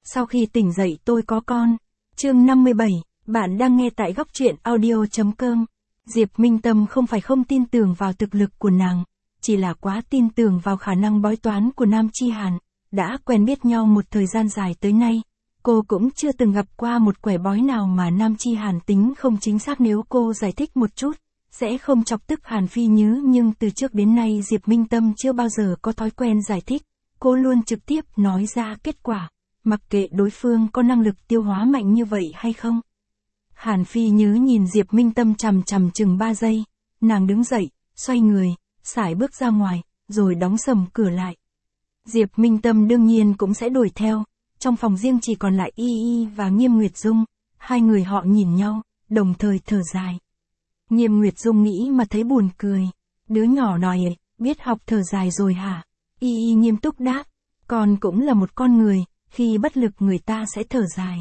Sau khi tỉnh dậy tôi có con. Chương 57, bạn đang nghe tại góc truyện audio.com. Diệp Minh Tâm không phải không tin tưởng vào thực lực của nàng, chỉ là quá tin tưởng vào khả năng bói toán của Nam Chi Hàn. Đã quen biết nhau một thời gian dài tới nay, cô cũng chưa từng gặp qua một quẻ bói nào mà Nam Chi Hàn tính không chính xác. Nếu cô giải thích một chút, sẽ không chọc tức Hàn Phi Nhứ, nhưng từ trước đến nay Diệp Minh Tâm chưa bao giờ có thói quen giải thích, cô luôn trực tiếp nói ra kết quả, mặc kệ đối phương có năng lực tiêu hóa mạnh như vậy hay không. Hàn Phi Nhứ nhìn Diệp Minh Tâm chằm chằm chừng 3 giây, nàng đứng dậy, xoay người, sải bước ra ngoài, rồi đóng sầm cửa lại. Diệp Minh Tâm đương nhiên cũng sẽ đuổi theo, trong phòng riêng chỉ còn lại Y Y và Nghiêm Nguyệt Dung, hai người họ nhìn nhau, đồng thời thở dài. Nghiêm Nguyệt Dung nghĩ mà thấy buồn cười, đứa nhỏ này biết học thở dài rồi hả? Y Y nghiêm túc đáp, con cũng là một con người, khi bất lực người ta sẽ thở dài.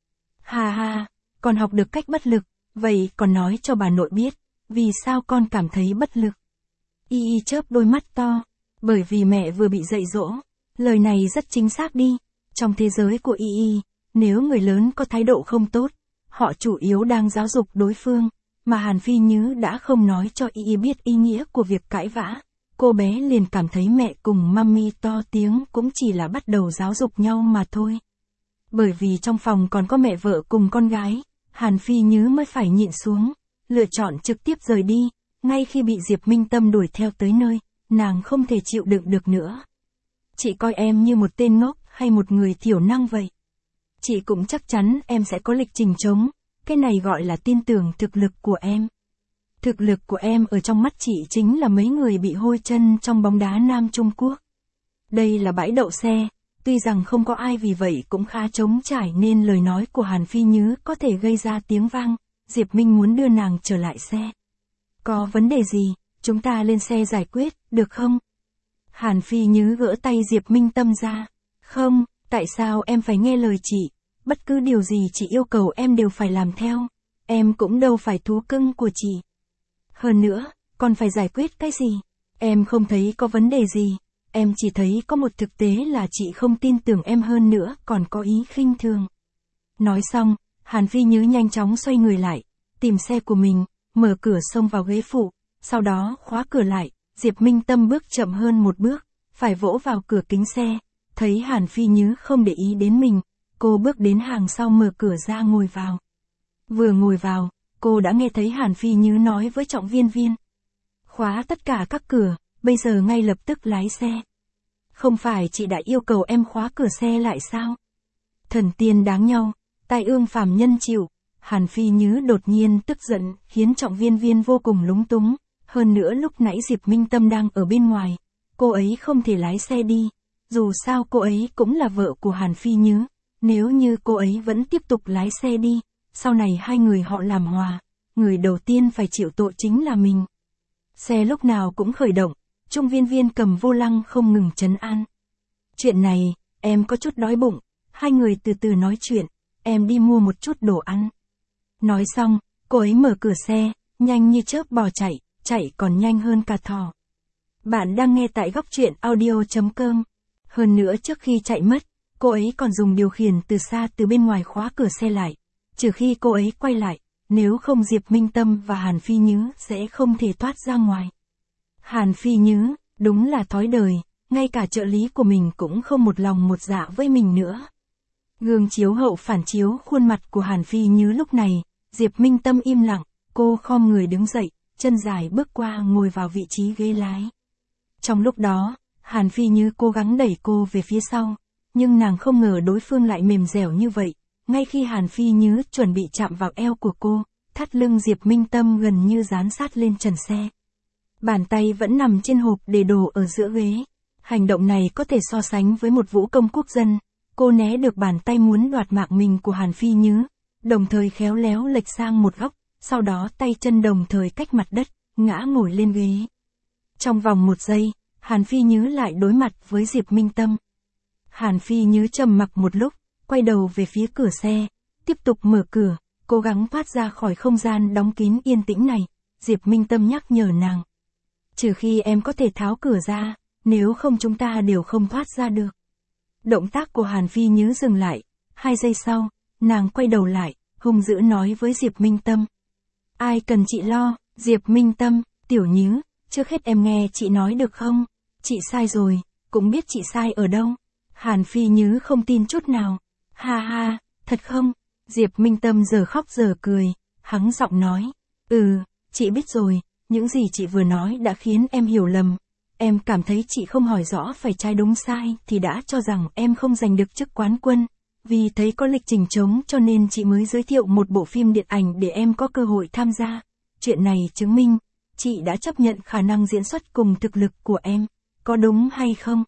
Ha ha, con học được cách bất lực, vậy còn nói cho bà nội biết, vì sao con cảm thấy bất lực? Y Y chớp đôi mắt to, bởi vì mẹ vừa bị dạy dỗ. Lời này rất chính xác đi, trong thế giới của Y Y, nếu người lớn có thái độ không tốt, họ chủ yếu đang giáo dục đối phương, mà Hàn Phi Nhứ đã không nói cho Y Y biết ý nghĩa của việc cãi vã. Cô bé liền cảm thấy mẹ cùng mami to tiếng cũng chỉ là bắt đầu giáo dục nhau mà thôi. Bởi vì trong phòng còn có mẹ vợ cùng con gái, Hàn Phi Nhứ mới phải nhịn xuống, lựa chọn trực tiếp rời đi. Ngay khi bị Diệp Minh Tâm đuổi theo tới nơi, nàng không thể chịu đựng được nữa. Chị coi em như một tên ngốc hay một người thiểu năng vậy? Chị cũng chắc chắn em sẽ có lịch trình chống, cái này gọi là tin tưởng thực lực của em. Thực lực của em ở trong mắt chị chính là mấy người bị hôi chân trong bóng đá Nam Trung Quốc. Đây là bãi đậu xe, tuy rằng không có ai vì vậy cũng khá trống trải nên lời nói của Hàn Phi Nhứ có thể gây ra tiếng vang. Diệp Minh muốn đưa nàng trở lại xe. Có vấn đề gì, chúng ta lên xe giải quyết, được không? Hàn Phi Nhứ gỡ tay Diệp Minh Tâm ra. Không, tại sao em phải nghe lời chị? Bất cứ điều gì chị yêu cầu em đều phải làm theo. Em cũng đâu phải thú cưng của chị. Hơn nữa, còn phải giải quyết cái gì? Em không thấy có vấn đề gì. Em chỉ thấy có một thực tế là chị không tin tưởng em, hơn nữa còn có ý khinh thường. Nói xong, Hàn Phi Nhứ nhanh chóng xoay người lại, tìm xe của mình, mở cửa xông vào ghế phụ, sau đó khóa cửa lại. Diệp Minh Tâm bước chậm hơn một bước, phải vỗ vào cửa kính xe. Thấy Hàn Phi Nhứ không để ý đến mình, cô bước đến hàng sau mở cửa ra ngồi vào. Vừa ngồi vào, cô đã nghe thấy Hàn Phi Nhứ nói với Trọng Viên Viên. Khóa tất cả các cửa, bây giờ ngay lập tức lái xe. Không phải chị đã yêu cầu em khóa cửa xe lại sao? Thần tiên đáng nhau, tai ương phàm nhân chịu. Hàn Phi Nhứ đột nhiên tức giận, khiến Trọng Viên Viên vô cùng lúng túng. Hơn nữa lúc nãy Diệp Minh Tâm đang ở bên ngoài, cô ấy không thể lái xe đi. Dù sao cô ấy cũng là vợ của Hàn Phi Nhứ. Nếu như cô ấy vẫn tiếp tục lái xe đi, sau này hai người họ làm hòa, người đầu tiên phải chịu tội chính là mình. Xe lúc nào cũng khởi động, Trung Viên Viên cầm vô lăng không ngừng trấn an. Chuyện này, em có chút đói bụng, hai người từ từ nói chuyện, em đi mua một chút đồ ăn. Nói xong, cô ấy mở cửa xe, nhanh như chớp bỏ chạy còn nhanh hơn cả thỏ. Bạn đang nghe tại góc truyện audio.com. Hơn nữa trước khi chạy mất, cô ấy còn dùng điều khiển từ xa từ bên ngoài khóa cửa xe lại. Trừ khi cô ấy quay lại, nếu không Diệp Minh Tâm và Hàn Phi Nhứ sẽ không thể thoát ra ngoài. Hàn Phi Nhứ, đúng là thói đời, ngay cả trợ lý của mình cũng không một lòng một dạ với mình nữa. Gương chiếu hậu phản chiếu khuôn mặt của Hàn Phi Nhứ lúc này, Diệp Minh Tâm im lặng, cô khom người đứng dậy, chân dài bước qua ngồi vào vị trí ghế lái. Trong lúc đó, Hàn Phi Nhứ cố gắng đẩy cô về phía sau, nhưng nàng không ngờ đối phương lại mềm dẻo như vậy. Ngay khi Hàn Phi Nhứ chuẩn bị chạm vào eo của cô, thắt lưng Diệp Minh Tâm gần như dán sát lên trần xe. Bàn tay vẫn nằm trên hộp để đồ ở giữa ghế. Hành động này có thể so sánh với một vũ công quốc dân. Cô né được bàn tay muốn đoạt mạng mình của Hàn Phi Nhứ, đồng thời khéo léo lệch sang một góc, sau đó tay chân đồng thời cách mặt đất, ngã ngồi lên ghế. Trong vòng 1 giây, Hàn Phi Nhứ lại đối mặt với Diệp Minh Tâm. Hàn Phi Nhứ trầm mặc một lúc, quay đầu về phía cửa xe, tiếp tục mở cửa, cố gắng thoát ra khỏi không gian đóng kín yên tĩnh này. Diệp Minh Tâm nhắc nhở nàng. Trừ khi em có thể tháo cửa ra, nếu không chúng ta đều không thoát ra được. Động tác của Hàn Phi Nhứ dừng lại, 2 giây sau, nàng quay đầu lại, hung dữ nói với Diệp Minh Tâm. Ai cần chị lo, Diệp Minh Tâm, Tiểu Nhứ, trước hết em nghe chị nói được không? Chị sai rồi, cũng biết chị sai ở đâu. Hàn Phi Nhứ không tin chút nào. Ha ha, thật không? Diệp Minh Tâm giờ khóc giờ cười, hắng giọng nói. Chị biết rồi, những gì chị vừa nói đã khiến em hiểu lầm. Em cảm thấy chị không hỏi rõ phải trái đúng sai thì đã cho rằng em không giành được chức quán quân. Vì thấy có lịch trình trống cho nên chị mới giới thiệu một bộ phim điện ảnh để em có cơ hội tham gia. Chuyện này chứng minh, chị đã chấp nhận khả năng diễn xuất cùng thực lực của em. Có đúng hay không?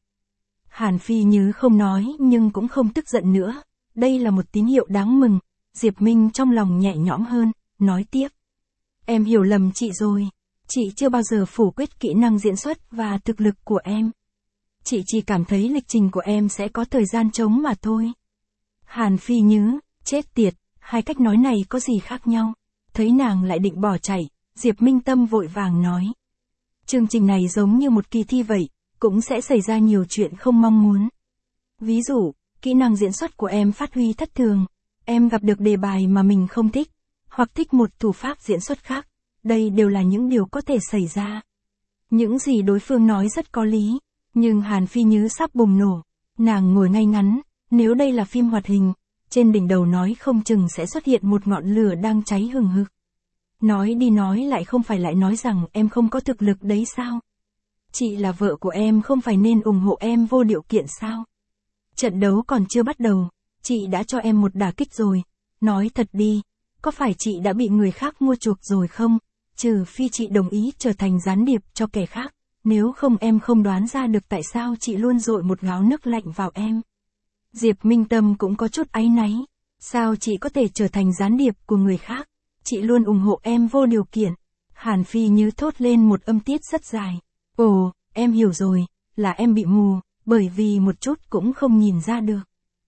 Hàn Phi Nhứ không nói nhưng cũng không tức giận nữa. Đây là một tín hiệu đáng mừng. Diệp Minh trong lòng nhẹ nhõm hơn, nói tiếp. Em hiểu lầm chị rồi. Chị chưa bao giờ phủ quyết kỹ năng diễn xuất và thực lực của em. Chị chỉ cảm thấy lịch trình của em sẽ có thời gian trống mà thôi. Hàn Phi Nhứ, chết tiệt, hai cách nói này có gì khác nhau? Thấy nàng lại định bỏ chạy, Diệp Minh Tâm vội vàng nói. Chương trình này giống như một kỳ thi vậy, cũng sẽ xảy ra nhiều chuyện không mong muốn. Ví dụ, kỹ năng diễn xuất của em phát huy thất thường, em gặp được đề bài mà mình không thích, hoặc thích một thủ pháp diễn xuất khác. Đây đều là những điều có thể xảy ra. Những gì đối phương nói rất có lý, nhưng Hàn Phi Nhứ sắp bùng nổ. Nàng ngồi ngay ngắn, nếu đây là phim hoạt hình, trên đỉnh đầu nói không chừng sẽ xuất hiện một ngọn lửa đang cháy hừng hực. Nói đi nói lại không phải lại nói rằng em không có thực lực đấy sao? Chị là vợ của em không phải nên ủng hộ em vô điều kiện sao? Trận đấu còn chưa bắt đầu, chị đã cho em một đả kích rồi. Nói thật đi, có phải chị đã bị người khác mua chuộc rồi không? Trừ phi chị đồng ý trở thành gián điệp cho kẻ khác, nếu không em không đoán ra được tại sao chị luôn dội một gáo nước lạnh vào em. Diệp Minh Tâm cũng có chút áy náy. Sao chị có thể trở thành gián điệp của người khác? Chị luôn ủng hộ em vô điều kiện. Hàn Phi Nhứ thốt lên một âm tiết rất dài. Ồ, em hiểu rồi, là em bị mù, bởi vì một chút cũng không nhìn ra được.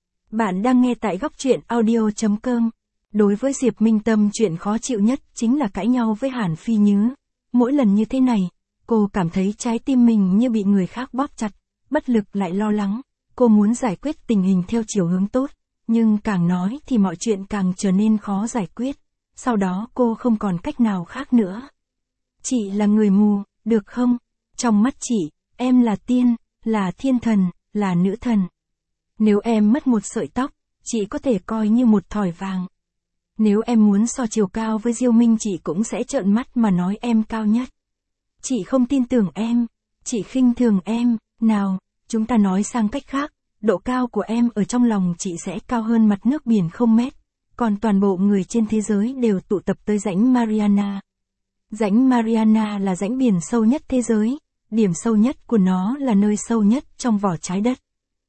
Bạn đang nghe tại góc truyện audio.com. Đối với Diệp Minh Tâm chuyện khó chịu nhất chính là cãi nhau với Hàn Phi Nhứ. Mỗi lần như thế này, cô cảm thấy trái tim mình như bị người khác bóp chặt, bất lực lại lo lắng. Cô muốn giải quyết tình hình theo chiều hướng tốt, nhưng càng nói thì mọi chuyện càng trở nên khó giải quyết. Sau đó cô không còn cách nào khác nữa. Chị là người mù, được không? Trong mắt chị, em là tiên, là thiên thần, là nữ thần. Nếu em mất một sợi tóc, chị có thể coi như một thỏi vàng. Nếu em muốn so chiều cao với Diêu Minh chị cũng sẽ trợn mắt mà nói em cao nhất. Chị không tin tưởng em, chị khinh thường em, nào, chúng ta nói sang cách khác, độ cao của em ở trong lòng chị sẽ cao hơn mặt nước biển 0 mét, còn toàn bộ người trên thế giới đều tụ tập tới rãnh Mariana. Rãnh Mariana là rãnh biển sâu nhất thế giới, điểm sâu nhất của nó là nơi sâu nhất trong vỏ trái đất.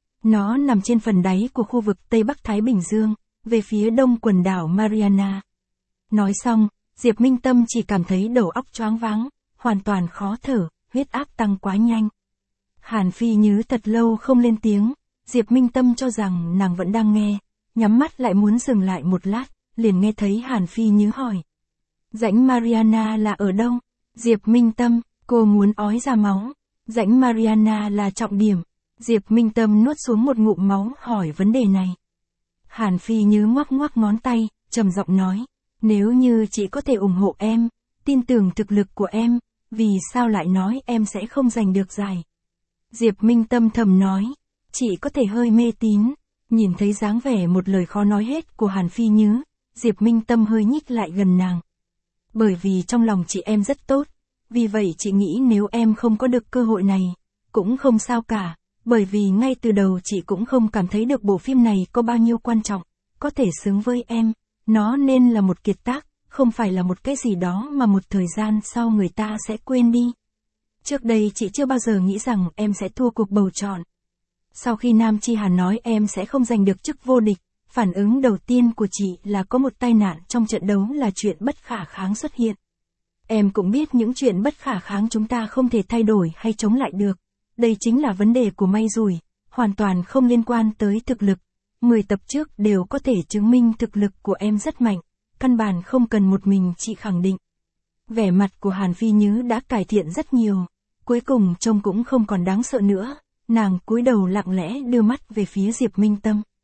Nó nằm trên phần đáy của khu vực Tây Bắc Thái Bình Dương, về phía đông quần đảo Mariana. Nói xong, Diệp Minh Tâm chỉ cảm thấy đầu óc choáng váng, hoàn toàn khó thở, huyết áp tăng quá nhanh. Hàn Phi Nhứ thật lâu không lên tiếng, Diệp Minh Tâm cho rằng nàng vẫn đang nghe, nhắm mắt lại muốn dừng lại một lát, liền nghe thấy Hàn Phi Nhứ hỏi. Rãnh Mariana là ở đâu? Diệp Minh Tâm, cô muốn ói ra máu. Rãnh Mariana là trọng điểm. Diệp Minh Tâm nuốt xuống một ngụm máu hỏi vấn đề này. Hàn Phi Nhứ ngoắc ngoắc ngón tay, trầm giọng nói, nếu như chị có thể ủng hộ em, tin tưởng thực lực của em, vì sao lại nói em sẽ không giành được giải? Diệp Minh Tâm thầm nói, chị có thể hơi mê tín. Nhìn thấy dáng vẻ một lời khó nói hết của Hàn Phi Nhứ, Diệp Minh Tâm hơi nhích lại gần nàng. Bởi vì trong lòng chị em rất tốt, vì vậy chị nghĩ nếu em không có được cơ hội này, cũng không sao cả, bởi vì ngay từ đầu chị cũng không cảm thấy được bộ phim này có bao nhiêu quan trọng, có thể xứng với em, nó nên là một kiệt tác, không phải là một cái gì đó mà một thời gian sau người ta sẽ quên đi. Trước đây chị chưa bao giờ nghĩ rằng em sẽ thua cuộc bầu chọn. Sau khi Nam Chi Hàn nói em sẽ không giành được chức vô địch, phản ứng đầu tiên của chị là có một tai nạn trong trận đấu là chuyện bất khả kháng xuất hiện. Em cũng biết những chuyện bất khả kháng chúng ta không thể thay đổi hay chống lại được. Đây chính là vấn đề của may rủi, hoàn toàn không liên quan tới thực lực. 10 tập trước đều có thể chứng minh thực lực của em rất mạnh, căn bản không cần một mình chị khẳng định. Vẻ mặt của Hàn Phi Nhứ đã cải thiện rất nhiều, cuối cùng trông cũng không còn đáng sợ nữa, nàng cúi đầu lặng lẽ đưa mắt về phía Diệp Minh Tâm.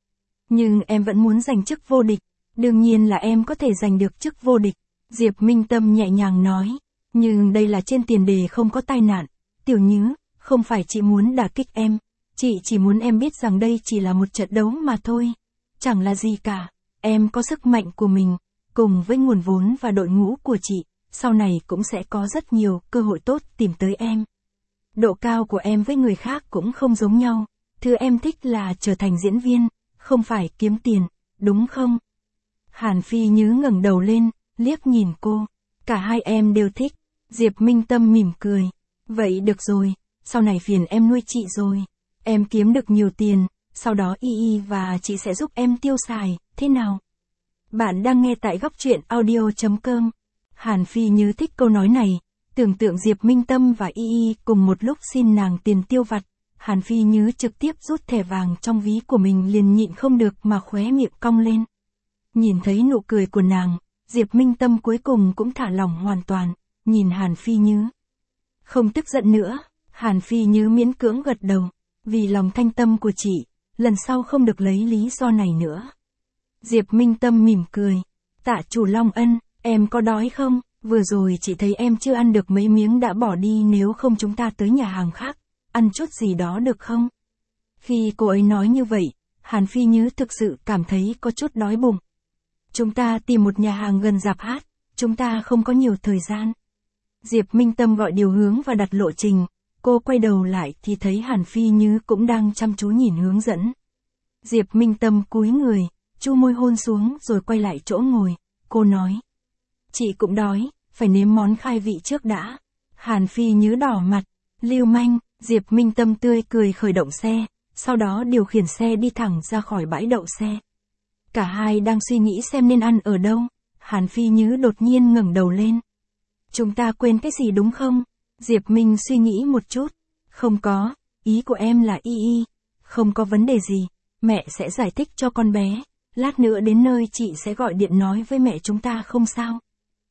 Nhưng em vẫn muốn giành chức vô địch. Đương nhiên là em có thể giành được chức vô địch. Diệp Minh Tâm nhẹ nhàng nói. Nhưng đây là trên tiền đề không có tai nạn. Tiểu Nhứ, không phải chị muốn đả kích em. Chị chỉ muốn em biết rằng đây chỉ là một trận đấu mà thôi. Chẳng là gì cả. Em có sức mạnh của mình. Cùng với nguồn vốn và đội ngũ của chị, sau này cũng sẽ có rất nhiều cơ hội tốt tìm tới em. Độ cao của em với người khác cũng không giống nhau. Thứ em thích là trở thành diễn viên, không phải kiếm tiền, đúng không? Hàn Phi Nhứ ngẩng đầu lên, liếc nhìn cô. Cả hai em đều thích. Diệp Minh Tâm mỉm cười. Vậy được rồi, sau này phiền em nuôi chị rồi. Em kiếm được nhiều tiền, sau đó Y và chị sẽ giúp em tiêu xài, thế nào? Bạn đang nghe tại góc truyện audio.com. Hàn Phi Nhứ thích câu nói này, tưởng tượng Diệp Minh Tâm và Y cùng một lúc xin nàng tiền tiêu vặt. Hàn Phi Nhứ trực tiếp rút thẻ vàng trong ví của mình liền nhịn không được mà khóe miệng cong lên. Nhìn thấy nụ cười của nàng, Diệp Minh Tâm cuối cùng cũng thả lỏng hoàn toàn, nhìn Hàn Phi Nhứ. Không tức giận nữa, Hàn Phi Nhứ miễn cưỡng gật đầu, vì lòng thanh tâm của chị, lần sau không được lấy lý do này nữa. Diệp Minh Tâm mỉm cười. Tạ chủ Long Ân, em có đói không? Vừa rồi chị thấy em chưa ăn được mấy miếng đã bỏ đi, nếu không chúng ta tới nhà hàng khác, ăn chút gì đó được không? Khi cô ấy nói như vậy, Hàn Phi Nhứ thực sự cảm thấy có chút đói bụng. Chúng ta tìm một nhà hàng gần rạp hát, chúng ta không có nhiều thời gian. Diệp Minh Tâm gọi điều hướng và đặt lộ trình, cô quay đầu lại thì thấy Hàn Phi Nhứ cũng đang chăm chú nhìn hướng dẫn. Diệp Minh Tâm cúi người, chu môi hôn xuống rồi quay lại chỗ ngồi, cô nói. Chị cũng đói, phải nếm món khai vị trước đã. Hàn Phi Nhứ đỏ mặt, lưu manh. Diệp Minh Tâm tươi cười khởi động xe, sau đó điều khiển xe đi thẳng ra khỏi bãi đậu xe. Cả hai đang suy nghĩ xem nên ăn ở đâu, Hàn Phi Nhứ đột nhiên ngẩng đầu lên. Chúng ta quên cái gì đúng không? Diệp Minh suy nghĩ một chút. Không có, ý của em là Y. Không có vấn đề gì, mẹ sẽ giải thích cho con bé. Lát nữa đến nơi chị sẽ gọi điện nói với mẹ chúng ta không sao.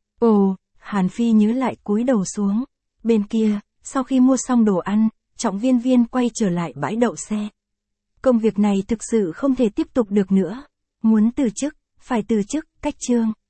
Ồ, Hàn Phi Nhứ lại cúi đầu xuống. Bên kia, sau khi mua xong đồ ăn, Trọng Viên Viên quay trở lại bãi đậu xe. Công việc này thực sự không thể tiếp tục được nữa. Muốn từ chức, phải từ chức, cách chương.